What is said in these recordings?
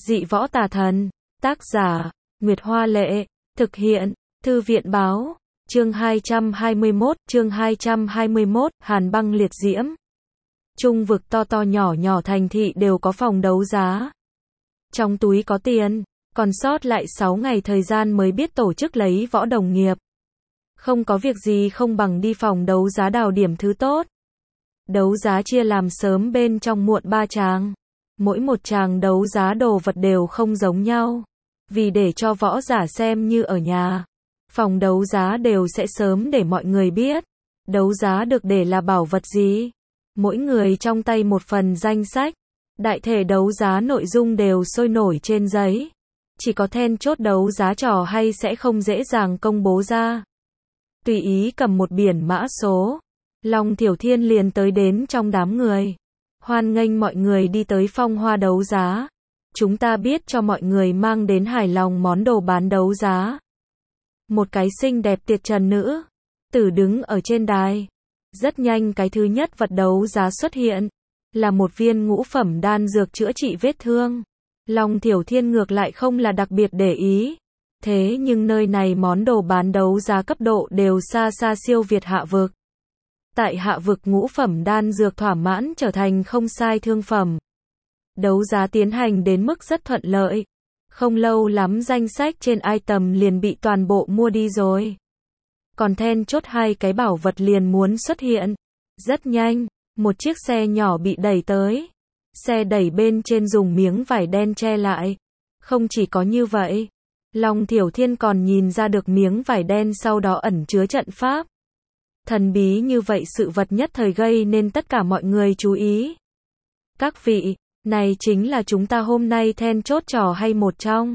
Dị võ tà thần. Tác giả, Nguyệt Hoa Lệ. Thực hiện, Thư viện Báo. Chương 221, Hàn băng liệt diễm. Trung vực to to nhỏ nhỏ thành thị đều có phòng đấu giá. Trong túi có tiền, còn sót lại 6 ngày thời gian mới biết tổ chức lấy võ đồng nghiệp. Không có việc gì không bằng đi phòng đấu giá đào điểm thứ tốt. Đấu giá chia làm sớm bên trong muộn 3 tràng. Mỗi một tràng đấu giá đồ vật đều không giống nhau. Vì để cho võ giả xem như ở nhà, phòng đấu giá đều sẽ sớm để mọi người biết đấu giá được để là bảo vật gì. Mỗi người trong tay một phần danh sách. Đại thể đấu giá nội dung đều sôi nổi trên giấy. Chỉ có then chốt đấu giá trò hay sẽ không dễ dàng công bố ra. Tùy ý cầm một biển mã số, Long Tiểu Thiên liền tới đến trong đám người. Hoan nghênh mọi người đi tới phong hoa đấu giá. Chúng ta biết cho mọi người mang đến hài lòng món đồ bán đấu giá. Một cái xinh đẹp tuyệt trần nữ tử đứng ở trên đài. Rất nhanh cái thứ nhất vật đấu giá xuất hiện. Là một viên ngũ phẩm đan dược chữa trị vết thương. Long Tiểu Thiên ngược lại không là đặc biệt để ý. Thế nhưng nơi này món đồ bán đấu giá cấp độ đều xa xa siêu việt hạ vực. Tại hạ vực ngũ phẩm đan dược thỏa mãn trở thành không sai thương phẩm. Đấu giá tiến hành đến mức rất thuận lợi. Không lâu lắm danh sách trên item liền bị toàn bộ mua đi rồi. Còn then chốt hai cái bảo vật liền muốn xuất hiện. Rất nhanh, một chiếc xe nhỏ bị đẩy tới. Xe đẩy bên trên dùng miếng vải đen che lại. Không chỉ có như vậy, Long Tiểu Thiên còn nhìn ra được miếng vải đen sau đó ẩn chứa trận pháp. Thần bí như vậy sự vật nhất thời gây nên tất cả mọi người chú ý. Các vị, này chính là chúng ta hôm nay then chốt trò hay một trong.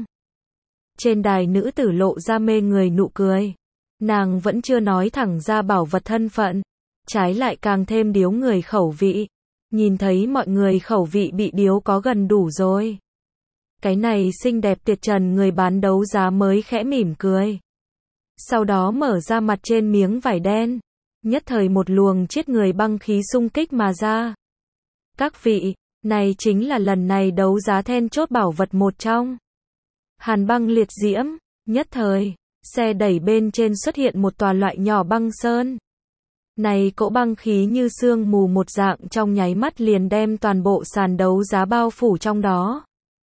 Trên đài nữ tử lộ ra mê người nụ cười. Nàng vẫn chưa nói thẳng ra bảo vật thân phận. Trái lại càng thêm điếu người khẩu vị. Nhìn thấy mọi người khẩu vị bị điếu có gần đủ rồi. Cái này xinh đẹp tuyệt trần người bán đấu giá mới khẽ mỉm cười. Sau đó mở ra mặt trên miếng vải đen. Nhất thời một luồng chiết người băng khí xung kích mà ra. Các vị, này chính là lần này đấu giá then chốt bảo vật một trong. Hàn băng liệt diễm. Nhất thời, xe đẩy bên trên xuất hiện một tòa loại nhỏ băng sơn. Này cỗ băng khí như sương mù một dạng trong nháy mắt liền đem toàn bộ sàn đấu giá bao phủ trong đó.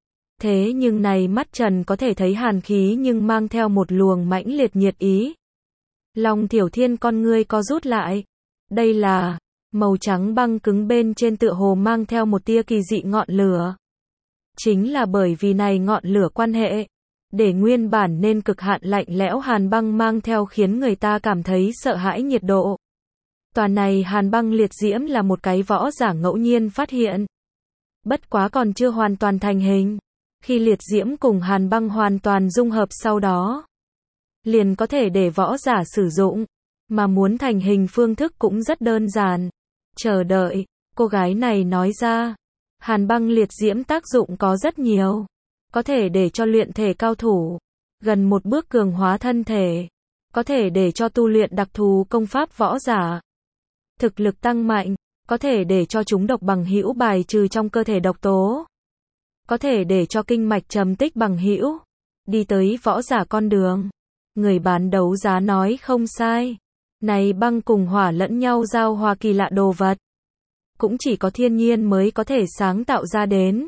Thế nhưng này mắt trần có thể thấy hàn khí nhưng mang theo một luồng mãnh liệt nhiệt ý. Long Tiểu Thiên con ngươi co rút lại. Đây là màu trắng băng cứng bên trên tựa hồ mang theo một tia kỳ dị ngọn lửa. Chính là bởi vì này ngọn lửa quan hệ, để nguyên bản nên cực hạn lạnh lẽo hàn băng mang theo khiến người ta cảm thấy sợ hãi nhiệt độ. Toàn này hàn băng liệt diễm là một cái võ giả ngẫu nhiên phát hiện. Bất quá còn chưa hoàn toàn thành hình. Khi liệt diễm cùng hàn băng hoàn toàn dung hợp sau đó, liền có thể để võ giả sử dụng. Mà muốn thành hình phương thức cũng rất đơn giản. Chờ đợi, cô gái này nói ra. Hàn băng liệt diễm tác dụng có rất nhiều. Có thể để cho luyện thể cao thủ gần một bước cường hóa thân thể. Có thể để cho tu luyện đặc thù công pháp võ giả thực lực tăng mạnh. Có thể để cho chúng độc bằng hữu bài trừ trong cơ thể độc tố. Có thể để cho kinh mạch trầm tích bằng hữu đi tới võ giả con đường. Người bán đấu giá nói không sai. Này băng cùng hỏa lẫn nhau giao hòa kỳ lạ đồ vật. Cũng chỉ có thiên nhiên mới có thể sáng tạo ra đến.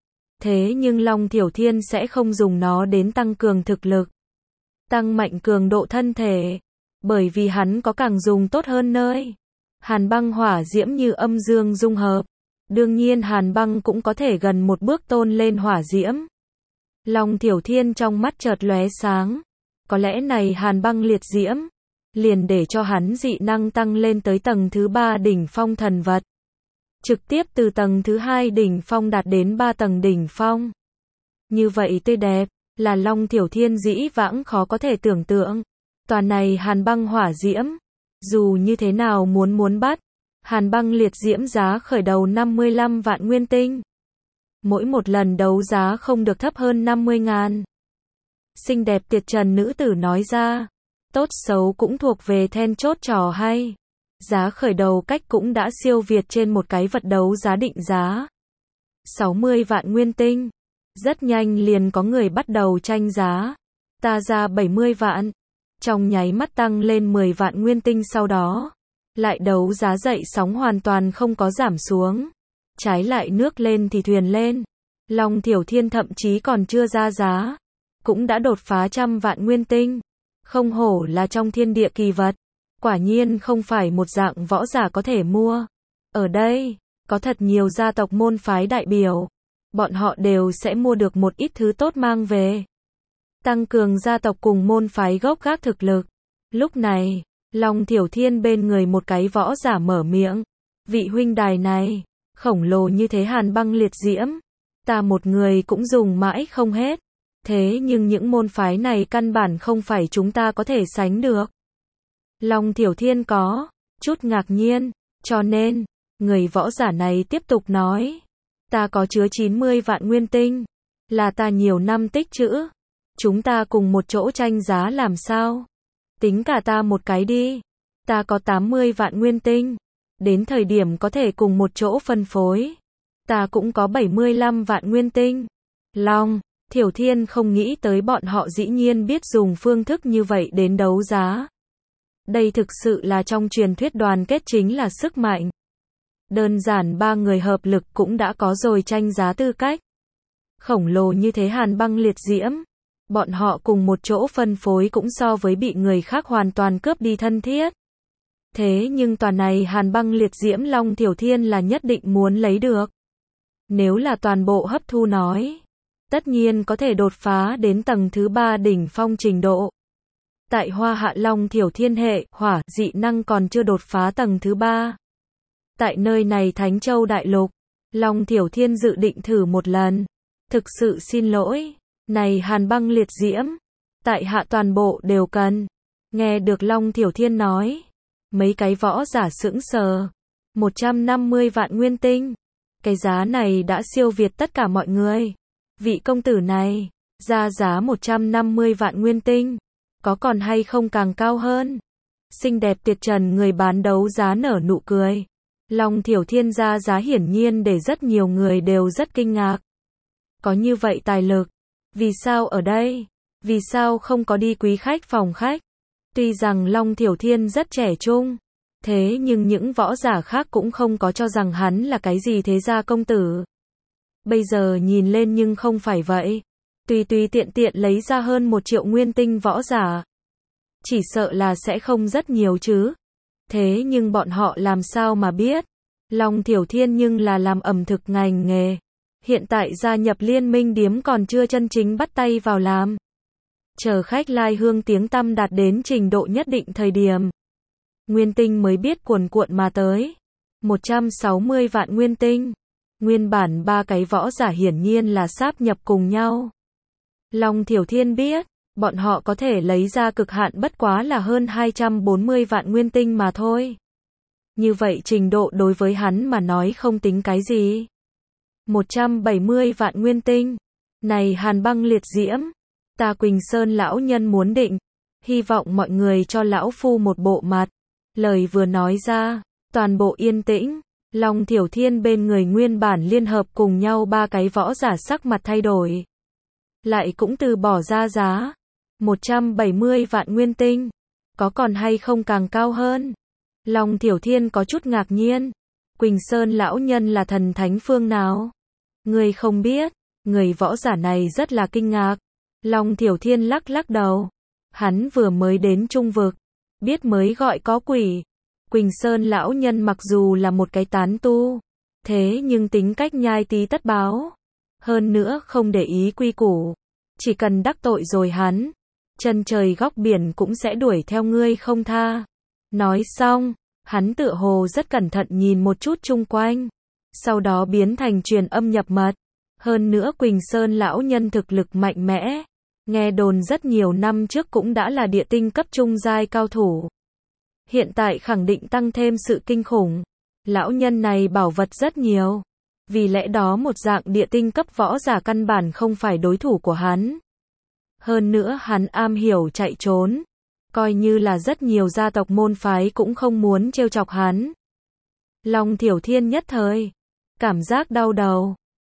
Thế nhưng Long Tiểu Thiên sẽ không dùng nó đến tăng cường thực lực. Tăng mạnh cường độ thân thể. Bởi vì hắn có càng dùng tốt hơn nơi. Hàn băng hỏa diễm như âm dương dung hợp. Đương nhiên hàn băng cũng có thể gần một bước tôn lên hỏa diễm. Long Tiểu Thiên trong mắt chợt lóe sáng. Có lẽ này hàn băng liệt diễm liền để cho hắn dị năng tăng lên tới tầng thứ 3 đỉnh phong thần vật. Trực tiếp từ tầng thứ 2 đỉnh phong đạt đến 3 tầng đỉnh phong. Như vậy tươi đẹp, là Long Tiểu Thiên dĩ vãng khó có thể tưởng tượng. Toàn này hàn băng hỏa diễm, dù như thế nào muốn bắt, hàn băng liệt diễm giá khởi đầu 55 vạn nguyên tinh. Mỗi một lần đấu giá không được thấp hơn 50.000. Xinh đẹp tuyệt trần nữ tử nói ra. Tốt xấu cũng thuộc về then chốt trò hay. Giá khởi đầu cách cũng đã siêu việt trên một cái vật đấu giá định giá 60 vạn nguyên tinh. Rất nhanh liền có người bắt đầu tranh giá. Ta ra 70 vạn. Trong nháy mắt tăng lên 10 vạn nguyên tinh sau đó. Lại đấu giá dậy sóng hoàn toàn không có giảm xuống. Trái lại nước lên thì thuyền lên. Long Thiểu Thiên thậm chí còn chưa ra giá. Cũng đã đột phá 100 vạn nguyên tinh. Không hổ là trong thiên địa kỳ vật. Quả nhiên không phải một dạng võ giả có thể mua. Ở đây, có thật nhiều gia tộc môn phái đại biểu. Bọn họ đều sẽ mua được một ít thứ tốt mang về. Tăng cường gia tộc cùng môn phái gốc gác thực lực. Lúc này, Long Thiểu Thiên bên người một cái võ giả mở miệng. Vị huynh đài này, khổng lồ như thế hàn băng liệt diễm. Ta một người cũng dùng mãi không hết. Thế nhưng những môn phái này căn bản không phải chúng ta có thể sánh được. Long Thiểu Thiên có chút ngạc nhiên, cho nên, người võ giả này tiếp tục nói. Ta có chứa 90 vạn nguyên tinh, là ta nhiều năm tích trữ. Chúng ta cùng một chỗ tranh giá làm sao? Tính cả ta một cái đi. Ta có 80 vạn nguyên tinh. Đến thời điểm có thể cùng một chỗ phân phối. Ta cũng có 75 vạn nguyên tinh. Long Thiểu Thiên không nghĩ tới bọn họ dĩ nhiên biết dùng phương thức như vậy đến đấu giá. Đây thực sự là trong truyền thuyết đoàn kết chính là sức mạnh. Đơn giản ba người hợp lực cũng đã có rồi tranh giá tư cách. Khổng lồ như thế hàn băng liệt diễm. Bọn họ cùng một chỗ phân phối cũng so với bị người khác hoàn toàn cướp đi thân thiết. Thế nhưng toàn này hàn băng liệt diễm Long Thiểu Thiên là nhất định muốn lấy được. Nếu là toàn bộ hấp thu nói, tất nhiên có thể đột phá đến tầng thứ 3 đỉnh phong trình độ. Tại Hoa Hạ Long Thiểu Thiên hệ hỏa dị năng còn chưa đột phá tầng thứ 3. Tại nơi này Thánh Châu Đại Lục, Long Thiểu Thiên dự định thử một lần. Thực sự xin lỗi, này hàn băng liệt diễm, tại hạ toàn bộ đều cần. Nghe được Long Thiểu Thiên nói, mấy cái võ giả sững sờ. 150 vạn nguyên tinh. Cái giá này đã siêu việt tất cả mọi người. Vị công tử này, ra giá 150 vạn nguyên tinh. Có còn hay không càng cao hơn? Xinh đẹp tuyệt trần người bán đấu giá nở nụ cười. Long Thiểu Thiên ra giá hiển nhiên để rất nhiều người đều rất kinh ngạc. Có như vậy tài lực. Vì sao ở đây? Vì sao không có đi quý khách phòng khách? Tuy rằng Long Thiểu Thiên rất trẻ trung. Thế nhưng những võ giả khác cũng không có cho rằng hắn là cái gì thế gia công tử. Bây giờ nhìn lên nhưng không phải vậy. Tùy tiện tiện lấy ra hơn 1 triệu nguyên tinh võ giả. Chỉ sợ là sẽ không rất nhiều chứ. Thế nhưng bọn họ làm sao mà biết. Long Thiểu Thiên nhưng là làm ẩm thực ngành nghề. Hiện tại gia nhập liên minh điếm còn chưa chân chính bắt tay vào làm. Chờ khách lai hương tiếng tăm đạt đến trình độ nhất định thời điểm. Nguyên tinh mới biết cuồn cuộn mà tới. 160 vạn nguyên tinh. Nguyên bản ba cái võ giả hiển nhiên là sáp nhập cùng nhau. Long Thiểu Thiên biết, bọn họ có thể lấy ra cực hạn bất quá là hơn 240 vạn nguyên tinh mà thôi. Như vậy trình độ đối với hắn mà nói không tính cái gì. 170 vạn nguyên tinh. Này hàn băng liệt diễm. Ta Quỳnh Sơn lão nhân muốn định. Hy vọng mọi người cho lão phu một bộ mặt. Lời vừa nói ra, toàn bộ yên tĩnh. Long Thiểu Thiên bên người nguyên bản liên hợp cùng nhau ba cái võ giả sắc mặt thay đổi. Lại cũng từ bỏ ra giá. 170 vạn nguyên tinh. Có còn hay không càng cao hơn? Long Thiểu Thiên có chút ngạc nhiên. Quỳnh Sơn lão nhân là thần thánh phương nào? Người không biết. Người võ giả này rất là kinh ngạc. Long Thiểu Thiên lắc đầu. Hắn vừa mới đến Trung Vực. Biết mới gọi có quỷ. Quỳnh Sơn lão nhân mặc dù là một cái tán tu. Thế nhưng tính cách nhai tí tất báo. Hơn nữa không để ý quy củ. Chỉ cần đắc tội rồi hắn. Chân trời góc biển cũng sẽ đuổi theo ngươi không tha. Nói xong, hắn tựa hồ rất cẩn thận nhìn một chút chung quanh. Sau đó biến thành truyền âm nhập mật. Hơn nữa Quỳnh Sơn lão nhân thực lực mạnh mẽ. Nghe đồn rất nhiều năm trước cũng đã là địa tinh cấp trung giai cao thủ. Hiện tại khẳng định tăng thêm sự kinh khủng. Lão nhân này bảo vật rất nhiều. Vì lẽ đó một dạng địa tinh cấp võ giả căn bản không phải đối thủ của hắn. Hơn nữa hắn am hiểu chạy trốn. Coi như là rất nhiều gia tộc môn phái cũng không muốn trêu chọc hắn. Long Thiểu Thiên nhất thời cảm giác đau đầu.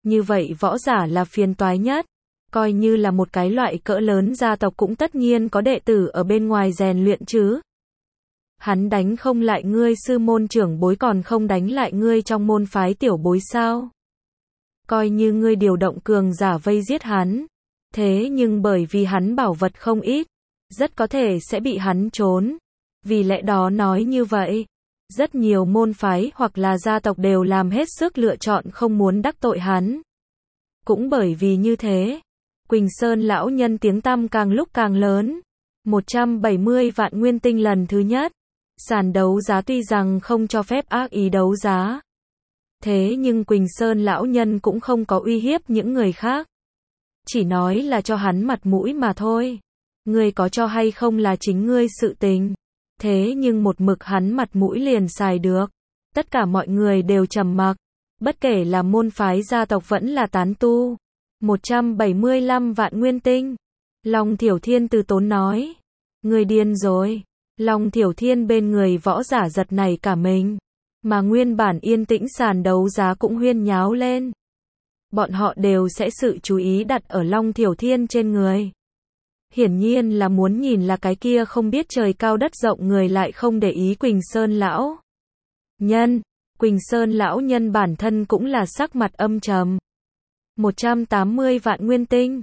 Như vậy võ giả là phiền toái nhất. Coi như là một cái loại cỡ lớn gia tộc cũng tất nhiên có đệ tử ở bên ngoài rèn luyện chứ. Hắn đánh không lại ngươi sư môn trưởng bối còn không đánh lại ngươi trong môn phái tiểu bối sao? Coi như ngươi điều động cường giả vây giết hắn. Thế nhưng bởi vì hắn bảo vật không ít, rất có thể sẽ bị hắn trốn. Vì lẽ đó nói như vậy, rất nhiều môn phái hoặc là gia tộc đều làm hết sức lựa chọn không muốn đắc tội hắn. Cũng bởi vì như thế, Quỳnh Sơn lão nhân tiếng tăm càng lúc càng lớn. 170 vạn nguyên tinh lần thứ nhất. Sàn đấu giá tuy rằng không cho phép ác ý đấu giá. Thế nhưng Quỳnh Sơn lão nhân cũng không có uy hiếp những người khác. Chỉ nói là cho hắn mặt mũi mà thôi. Ngươi có cho hay không là chính ngươi sự tình. Thế nhưng một mực hắn mặt mũi liền xài được. Tất cả mọi người đều trầm mặc. Bất kể là môn phái gia tộc vẫn là tán tu. 175 vạn nguyên tinh. Long Thiểu Thiên từ tốn nói. Ngươi điên rồi. Long Thiểu Thiên bên người võ giả giật nảy cả mình. Mà nguyên bản yên tĩnh sàn đấu giá cũng huyên nháo lên. Bọn họ đều sẽ sự chú ý đặt ở Long Thiểu Thiên trên người. Hiển nhiên là muốn nhìn là cái kia không biết trời cao đất rộng người lại không để ý Quỳnh Sơn lão nhân. Quỳnh Sơn lão nhân bản thân cũng là sắc mặt âm trầm. 180 vạn nguyên tinh.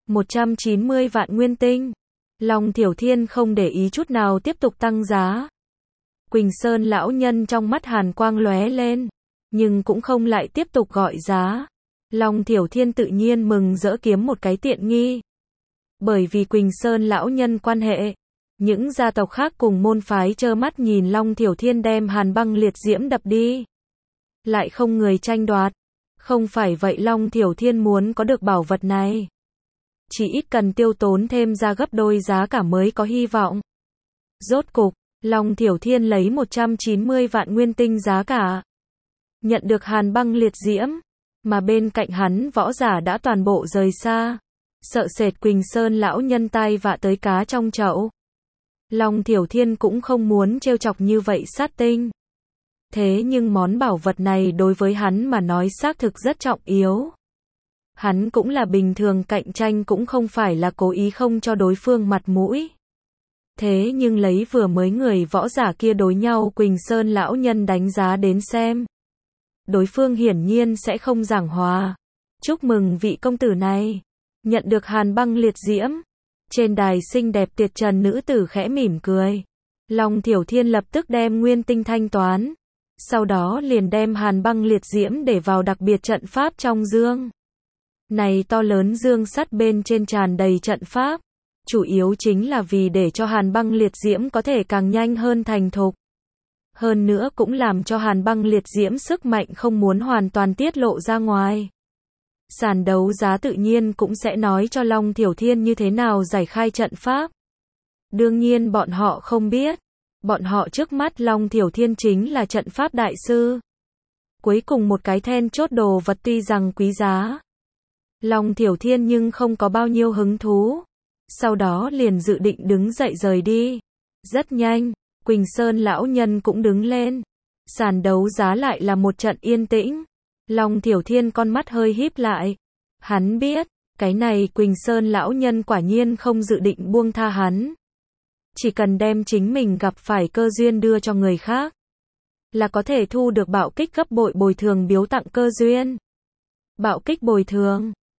190 vạn nguyên tinh. Long Thiểu Thiên không để ý chút nào tiếp tục tăng giá. Quỳnh Sơn lão nhân trong mắt hàn quang lóe lên, nhưng cũng không lại tiếp tục gọi giá. Long Thiểu Thiên tự nhiên mừng rỡ kiếm một cái tiện nghi. Bởi vì Quỳnh Sơn lão nhân quan hệ, những gia tộc khác cùng môn phái trơ mắt nhìn Long Thiểu Thiên đem hàn băng liệt diễm đập đi. Lại không người tranh đoạt. Không phải vậy Long Thiểu Thiên muốn có được bảo vật này, chỉ ít cần tiêu tốn thêm ra gấp đôi giá cả mới có hy vọng. Rốt cục, Long Thiểu Thiên lấy 190 vạn nguyên tinh giá cả. Nhận được hàn băng liệt diễm, mà bên cạnh hắn võ giả đã toàn bộ rời xa. Sợ sệt Quỳnh Sơn lão nhân tai vạ tới cá trong chậu. Long Thiểu Thiên cũng không muốn trêu chọc như vậy sát tinh. Thế nhưng món bảo vật này đối với hắn mà nói xác thực rất trọng yếu. Hắn cũng là bình thường cạnh tranh cũng không phải là cố ý không cho đối phương mặt mũi. Thế nhưng lấy vừa mới người võ giả kia đối nhau Quỳnh Sơn lão nhân đánh giá đến xem. Đối phương hiển nhiên sẽ không giảng hòa. Chúc mừng vị công tử này. Nhận được hàn băng liệt diễm. Trên đài xinh đẹp tuyệt trần nữ tử khẽ mỉm cười. Long Thiểu Thiên lập tức đem nguyên tinh thanh toán. Sau đó liền đem hàn băng liệt diễm để vào đặc biệt trận pháp trong dương. Này to lớn dương sắt bên trên tràn đầy trận pháp. Chủ yếu chính là vì để cho hàn băng liệt diễm có thể càng nhanh hơn thành thục. Hơn nữa cũng làm cho hàn băng liệt diễm sức mạnh không muốn hoàn toàn tiết lộ ra ngoài. Sàn đấu giá tự nhiên cũng sẽ nói cho Long Thiểu Thiên như thế nào giải khai trận pháp. Đương nhiên bọn họ không biết. Bọn họ trước mắt Long Thiểu Thiên chính là trận pháp đại sư. Cuối cùng một cái then chốt đồ vật tuy rằng quý giá. Long Thiểu Thiên nhưng không có bao nhiêu hứng thú. Sau đó liền dự định đứng dậy rời đi. Rất nhanh, Quỳnh Sơn lão nhân cũng đứng lên. Sàn đấu giá lại là một trận yên tĩnh. Long Thiểu Thiên con mắt hơi híp lại. Hắn biết, cái này Quỳnh Sơn lão nhân quả nhiên không dự định buông tha hắn. Chỉ cần đem chính mình gặp phải cơ duyên đưa cho người khác, là có thể thu được bạo kích gấp bội bồi thường biếu tặng cơ duyên. Bạo kích bồi thường.